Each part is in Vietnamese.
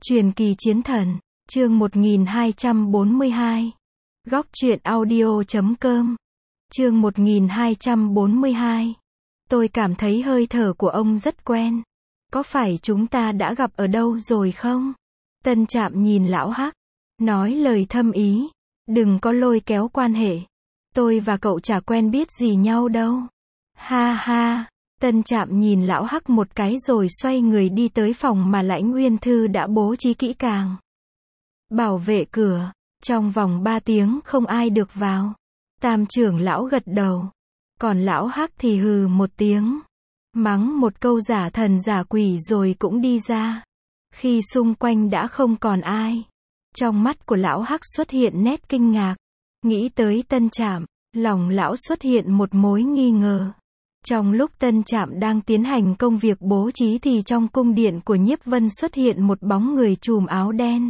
Truyền kỳ chiến thần, chương 1242. Góc truyện audio.com. Chương 1242. Tôi cảm thấy hơi thở của ông rất quen. Có phải chúng ta đã gặp ở đâu rồi không? Tân Trạm nhìn lão Hắc, nói lời thâm ý. Đừng có lôi kéo quan hệ. Tôi và cậu chả quen biết gì nhau đâu. Ha ha. Tân Trạm nhìn lão Hắc một cái rồi xoay người đi tới phòng mà Lãnh Uyên Thư đã bố trí kỹ càng. Bảo vệ cửa, trong vòng 3 tiếng không ai được vào. Tam trưởng lão gật đầu. Còn lão Hắc thì hừ một tiếng. Mắng một câu giả thần giả quỷ rồi cũng đi ra. Khi xung quanh đã không còn ai. Trong mắt của lão Hắc xuất hiện nét kinh ngạc. Nghĩ tới Tân Trạm, lòng lão xuất hiện một mối nghi ngờ. Trong lúc Tân Trạm đang tiến hành công việc bố trí thì trong cung điện của Nhiếp Vân xuất hiện một bóng người trùm áo đen.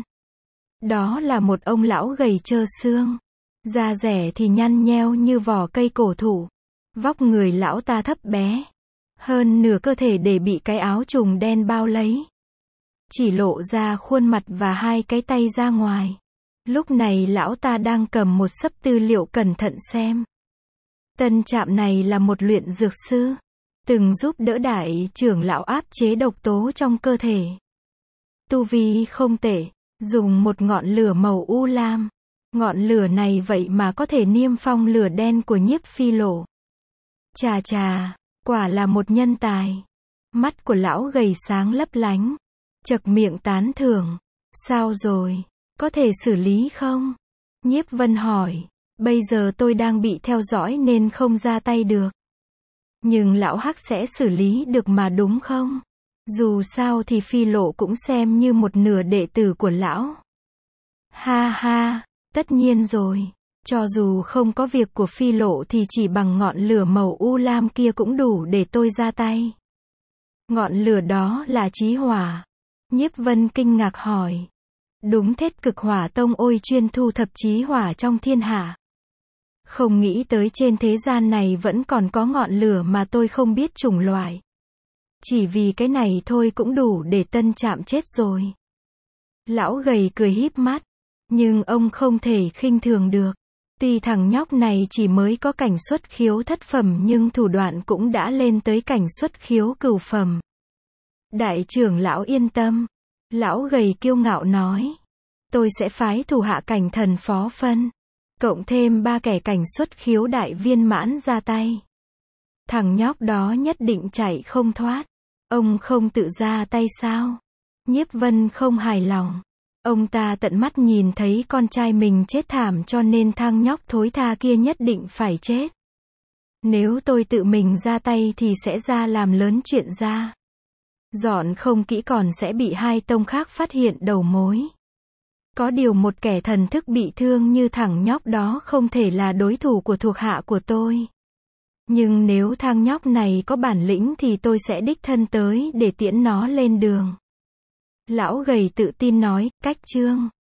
Đó là một ông lão gầy trơ xương. Da rẻ thì nhăn nheo như vỏ cây cổ thụ. Vóc người lão ta thấp bé. Hơn nửa cơ thể để bị cái áo trùng đen bao lấy. Chỉ lộ ra khuôn mặt và hai cái tay ra ngoài. Lúc này lão ta đang cầm một xấp tư liệu cẩn thận xem. Tân Trạm này là một luyện dược sư, từng giúp đỡ đại trưởng lão áp chế độc tố trong cơ thể. Tu vi không tệ, dùng một ngọn lửa màu u lam. Ngọn lửa này vậy mà có thể niêm phong lửa đen của Nhiếp Phi Lộ. Chà chà, quả là một nhân tài. Mắt của lão gầy sáng lấp lánh, chậc miệng tán thưởng. Sao rồi, có thể xử lý không? Nhiếp Vân hỏi. Bây giờ tôi đang bị theo dõi nên không ra tay được. Nhưng lão Hắc sẽ xử lý được mà đúng không? Dù sao thì Phi Lộ cũng xem như một nửa đệ tử của lão. Ha ha, tất nhiên rồi. Cho dù không có việc của Phi Lộ thì chỉ bằng ngọn lửa màu u lam kia cũng đủ để tôi ra tay. Ngọn lửa đó là chí hỏa. Nhiếp Vân kinh ngạc hỏi. Đúng, Thiết Cực Hỏa Tông ôi chuyên thu thập chí hỏa trong thiên hạ. Không nghĩ tới trên thế gian này vẫn còn có ngọn lửa mà tôi không biết chủng loại. Chỉ vì cái này thôi cũng đủ để Tân Trạm chết rồi. Lão gầy cười híp mắt. Nhưng ông không thể khinh thường được. Tuy thằng nhóc này chỉ mới có cảnh xuất khiếu thất phẩm nhưng thủ đoạn cũng đã lên tới cảnh xuất khiếu cửu phẩm. Đại trưởng lão yên tâm. Lão gầy kiêu ngạo nói. Tôi sẽ phái thủ hạ cảnh thần phó phân. Cộng thêm 3 kẻ cảnh xuất khiếu đại viên mãn ra tay. Thằng nhóc đó nhất định chạy không thoát. Ông không tự ra tay sao? Nhiếp Vân không hài lòng. Ông ta tận mắt nhìn thấy con trai mình chết thảm cho nên thằng nhóc thối tha kia nhất định phải chết. Nếu tôi tự mình ra tay thì sẽ ra làm lớn chuyện ra. Dọn không kỹ còn sẽ bị hai tông khác phát hiện đầu mối. Có điều một kẻ thần thức bị thương như thằng nhóc đó không thể là đối thủ của thuộc hạ của tôi. Nhưng nếu thằng nhóc này có bản lĩnh thì tôi sẽ đích thân tới để tiễn nó lên đường. Lão gầy tự tin nói, cách chương.